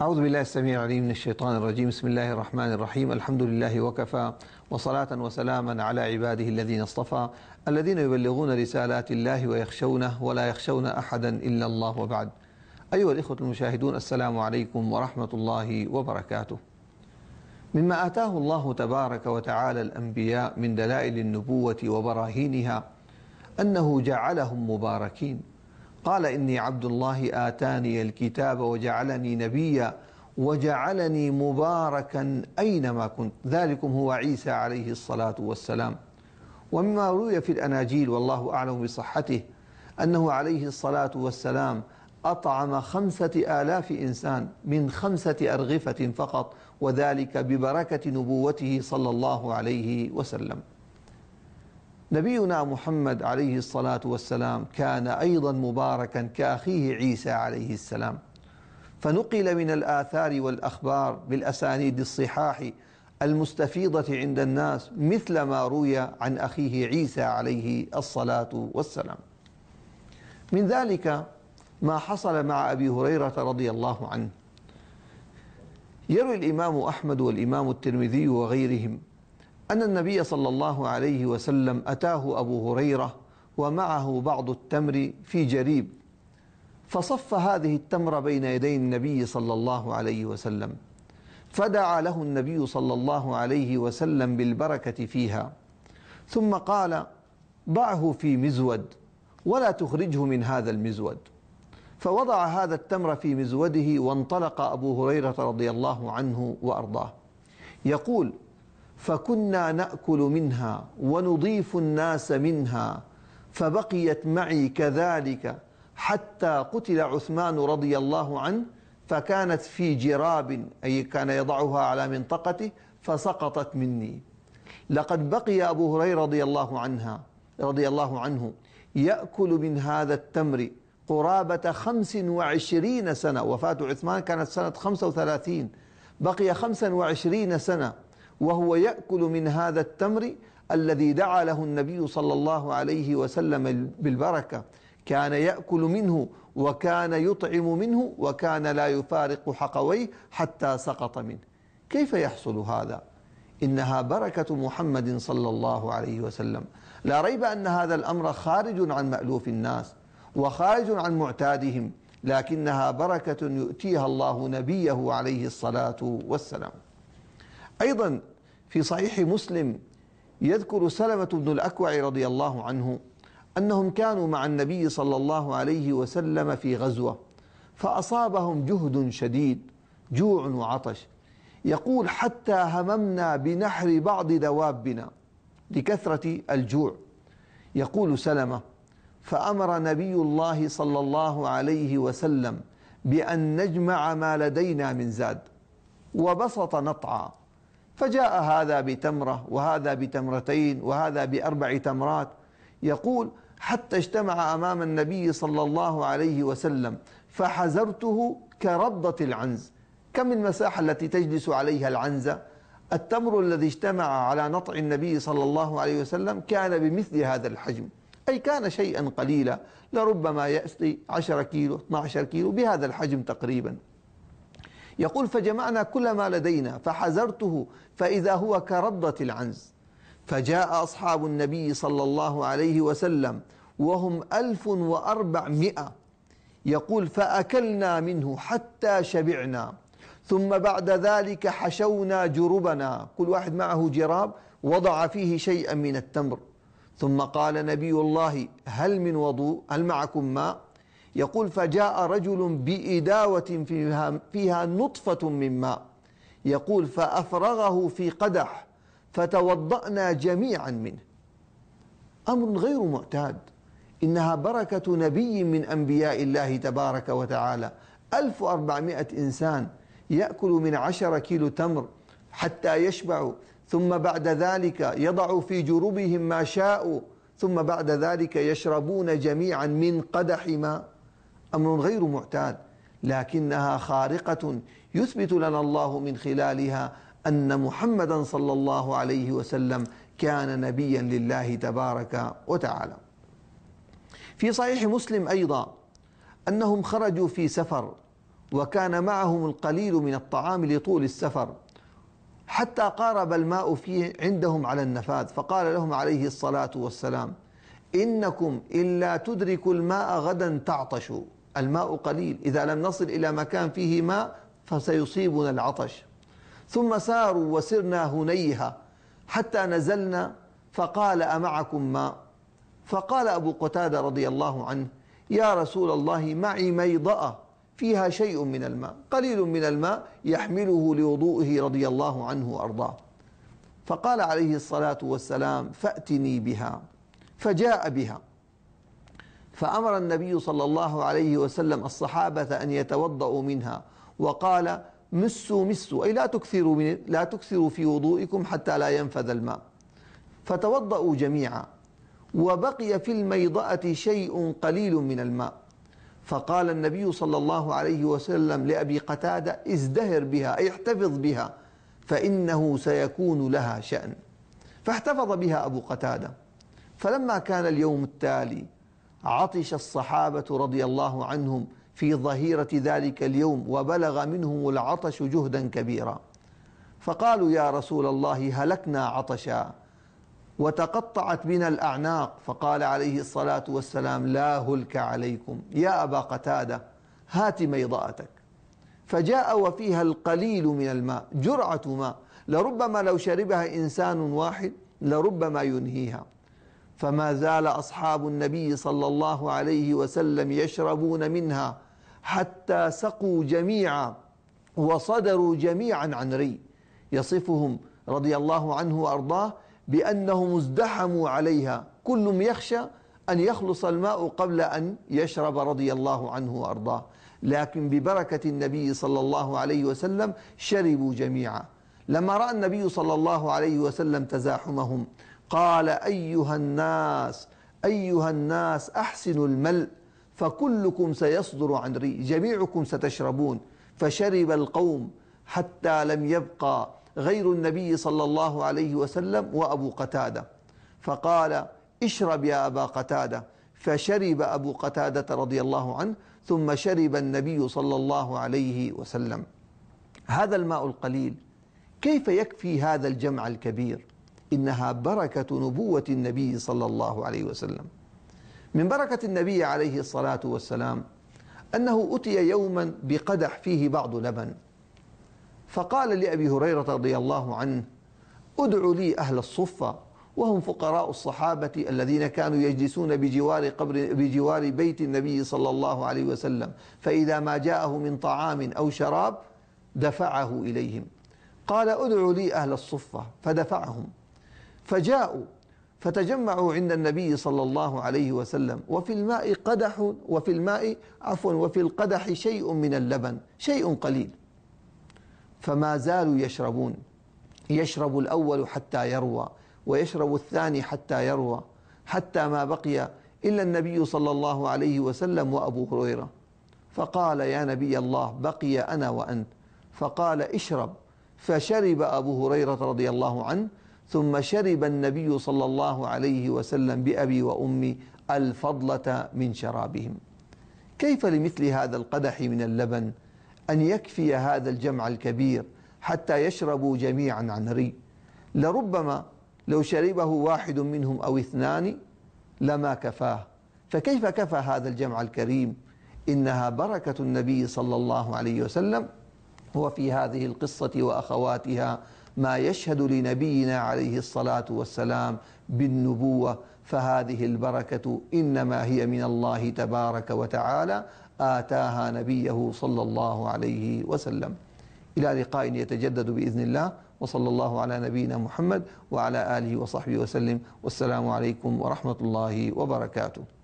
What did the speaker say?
أعوذ بالله السميع العليم من الشيطان الرجيم. بسم الله الرحمن الرحيم. الحمد لله وكفى، وصلاة وسلاما على عباده الذين اصطفى، الذين يبلغون رسالات الله ويخشونه ولا يخشون أحدا إلا الله، وبعد. أيها الإخوة المشاهدون، السلام عليكم ورحمة الله وبركاته. مما آتاه الله تبارك وتعالى الأنبياء من دلائل النبوة وبراهينها أنه جعلهم مباركين. قال: إني عبد الله آتاني الكتاب وجعلني نبيا وجعلني مباركا أينما كنت. ذلكم هو عيسى عليه الصلاة والسلام. ومما روي في الأناجيل والله أعلم بصحته أنه عليه الصلاة والسلام أطعم 5000 إنسان من 5 أرغفة فقط، وذلك ببركة نبوته صلى الله عليه وسلم. نبينا محمد عليه الصلاة والسلام كان أيضا مباركا كأخيه عيسى عليه السلام، فنقل من الآثار والأخبار بالأسانيد الصحاح المستفيضة عند الناس مثل ما روي عن أخيه عيسى عليه الصلاة والسلام. من ذلك ما حصل مع أبي هريرة رضي الله عنه. يروي الإمام أحمد والإمام الترمذي وغيرهم أن النبي صلى الله عليه وسلم أتاه أبو هريرة ومعه بعض التمر في جريب، فصف هذه التمر بين يدي النبي صلى الله عليه وسلم، فدعا له النبي صلى الله عليه وسلم بالبركة فيها، ثم قال: ضعه في مزود ولا تخرجه من هذا المزود. فوضع هذا التمر في مزوده، وانطلق أبو هريرة رضي الله عنه وأرضاه يقول: فكنا نأكل منها ونضيف الناس منها، فبقيت معي كذلك حتى قتل عثمان رضي الله عنه، فكانت في جراب، أي كان يضعها على منطقته، فسقطت مني. لقد بقي أبو هريرة رضي الله عنه يأكل من هذا التمر قرابة 25 سنة. وفاة عثمان كانت سنة 35، بقي 25 سنة وهو يأكل من هذا التمر الذي دعا له النبي صلى الله عليه وسلم بالبركة. كان يأكل منه وكان يطعم منه وكان لا يفارق حقويه حتى سقط منه. كيف يحصل هذا؟ إنها بركة محمد صلى الله عليه وسلم. لا ريب أن هذا الأمر خارج عن مألوف الناس وخارج عن معتادهم، لكنها بركة يؤتيها الله نبيه عليه الصلاة والسلام. أيضا في صحيح مسلم يذكر سلمة بن الأكوع رضي الله عنه أنهم كانوا مع النبي صلى الله عليه وسلم في غزوة، فأصابهم جهد شديد، جوع وعطش. يقول: حتى هممنا بنحر بعض دوابنا لكثرة الجوع. يقول سلمة: فأمر نبي الله صلى الله عليه وسلم بأن نجمع ما لدينا من زاد، وبسط نطعا، فجاء هذا بتمرة وهذا بتمرتين وهذا ب4 تمرات. يقول: حتى اجتمع أمام النبي صلى الله عليه وسلم فحزرته كربضة العنز. كم المساحة التي تجلس عليها العنزة؟ التمر الذي اجتمع على نطع النبي صلى الله عليه وسلم كان بمثل هذا الحجم، أي كان شيئا قليلا، لربما يأتي 10 كيلو 12 كيلو بهذا الحجم تقريبا. يقول: فجمعنا كل ما لدينا فحزرته فإذا هو كربضة العنز. فجاء أصحاب النبي صلى الله عليه وسلم وهم 1400. يقول: فأكلنا منه حتى شبعنا، ثم بعد ذلك حشونا جربنا، كل واحد معه جراب وضع فيه شيئا من التمر. ثم قال نبي الله: هل من وضوء؟ هل معكم ماء؟ يقول: فجاء رجل بإداوة فيها نطفة من ماء. يقول: فأفرغه في قدح فتوضأنا جميعا منه. أمر غير معتاد، إنها بركة نبي من أنبياء الله تبارك وتعالى. 1400 إنسان يأكل من 10 كيلو تمر حتى يشبعوا، ثم بعد ذلك يضعوا في جروبهم ما شاءوا، ثم بعد ذلك يشربون جميعا من قدح ماء. أمر غير معتاد، لكنها خارقة يثبت لنا الله من خلالها أن محمدا صلى الله عليه وسلم كان نبيا لله تبارك وتعالى. في صحيح مسلم أيضا أنهم خرجوا في سفر وكان معهم القليل من الطعام لطول السفر، حتى قارب الماء فيه عندهم على النفاذ، فقال لهم عليه الصلاة والسلام: إنكم إلا تدركوا الماء غدا تعطشوا. الماء قليل، إذا لم نصل إلى مكان فيه ماء فسيصيبنا العطش. ثم ساروا وسرنا هنيها حتى نزلنا، فقال: أمعكم ماء؟ فقال أبو قتادة رضي الله عنه: يا رسول الله، معي ميضأة فيها شيء من الماء، قليل من الماء يحمله لوضوئه رضي الله عنه وأرضاه. فقال عليه الصلاة والسلام: فأتني بها. فجاء بها، فأمر النبي صلى الله عليه وسلم الصحابة أن يتوضأوا منها، وقال: مسوا أي لا تكثروا في وضوئكم حتى لا ينفذ الماء. فتوضأوا جميعا، وبقي في الميضأة شيء قليل من الماء. فقال النبي صلى الله عليه وسلم لأبي قتادة: ازدهر بها أي احتفظ بها، فإنه سيكون لها شأن. فاحتفظ بها أبو قتادة. فلما كان اليوم التالي عطش الصحابة رضي الله عنهم في ظهيرة ذلك اليوم، وبلغ منهم العطش جهدا كبيرا، فقالوا: يا رسول الله، هلكنا عطشا وتقطعت بنا الأعناق. فقال عليه الصلاة والسلام: لا هلك عليكم يا أبا قتادة، هات ميضأتك. فجاء وفيها القليل من الماء، جرعة ماء لربما لو شربها إنسان واحد لربما ينهيها. فما زال أصحاب النبي صلى الله عليه وسلم يشربون منها حتى سقوا جميعا وصدروا جميعا عن ري. يصفهم رضي الله عنه وأرضاه بأنهم ازدحموا عليها، كل يخشى أن يخلص الماء قبل أن يشرب رضي الله عنه وأرضاه، لكن ببركة النبي صلى الله عليه وسلم شربوا جميعا. لما رأى النبي صلى الله عليه وسلم تزاحمهم قال: أيها الناس أحسنوا الملء، فكلكم سيصدر عن ري، جميعكم ستشربون. فشرب القوم حتى لم يبقى غير النبي صلى الله عليه وسلم وأبو قتادة. فقال: اشرب يا أبا قتادة. فشرب أبو قتادة رضي الله عنه، ثم شرب النبي صلى الله عليه وسلم. هذا الماء القليل كيف يكفي هذا الجمع الكبير؟ إنها بركة نبوة النبي صلى الله عليه وسلم. من بركة النبي عليه الصلاة والسلام أنه أتي يوما بقدح فيه بعض لبن، فقال لأبي هريرة رضي الله عنه: ادعوا لي أهل الصفة، وهم فقراء الصحابة الذين كانوا يجلسون بجوار بيت النبي صلى الله عليه وسلم، فإذا ما جاءه من طعام أو شراب دفعه إليهم. قال: ادعوا لي أهل الصفة، فدفعهم. فجاءوا فتجمعوا عند النبي صلى الله عليه وسلم، وفي الماء قدح، وفي القدح شيء من اللبن، شيء قليل. فما زالوا يشربون، يشرب الأول حتى يروى، ويشرب الثاني حتى يروى، حتى ما بقي إلا النبي صلى الله عليه وسلم وأبو هريرة. فقال: يا نبي الله، بقي أنا وأنت. فقال: اشرب. فشرب أبو هريرة رضي الله عنه، ثم شرب النبي صلى الله عليه وسلم بأبي وأمي الفضلة من شرابهم. كيف لمثل هذا القدح من اللبن أن يكفي هذا الجمع الكبير حتى يشربوا جميعا عن ري؟ لربما لو شربه واحد منهم أو اثنان لما كفاه، فكيف كفى هذا الجمع الكريم؟ إنها بركة النبي صلى الله عليه وسلم. وفي هذه القصة وأخواتها ما يشهد لنبينا عليه الصلاة والسلام بالنبوة، فهذه البركة إنما هي من الله تبارك وتعالى، آتاها نبيه صلى الله عليه وسلم. إلى لقاء يتجدد بإذن الله، وصلى الله على نبينا محمد وعلى آله وصحبه وسلم، والسلام عليكم ورحمة الله وبركاته.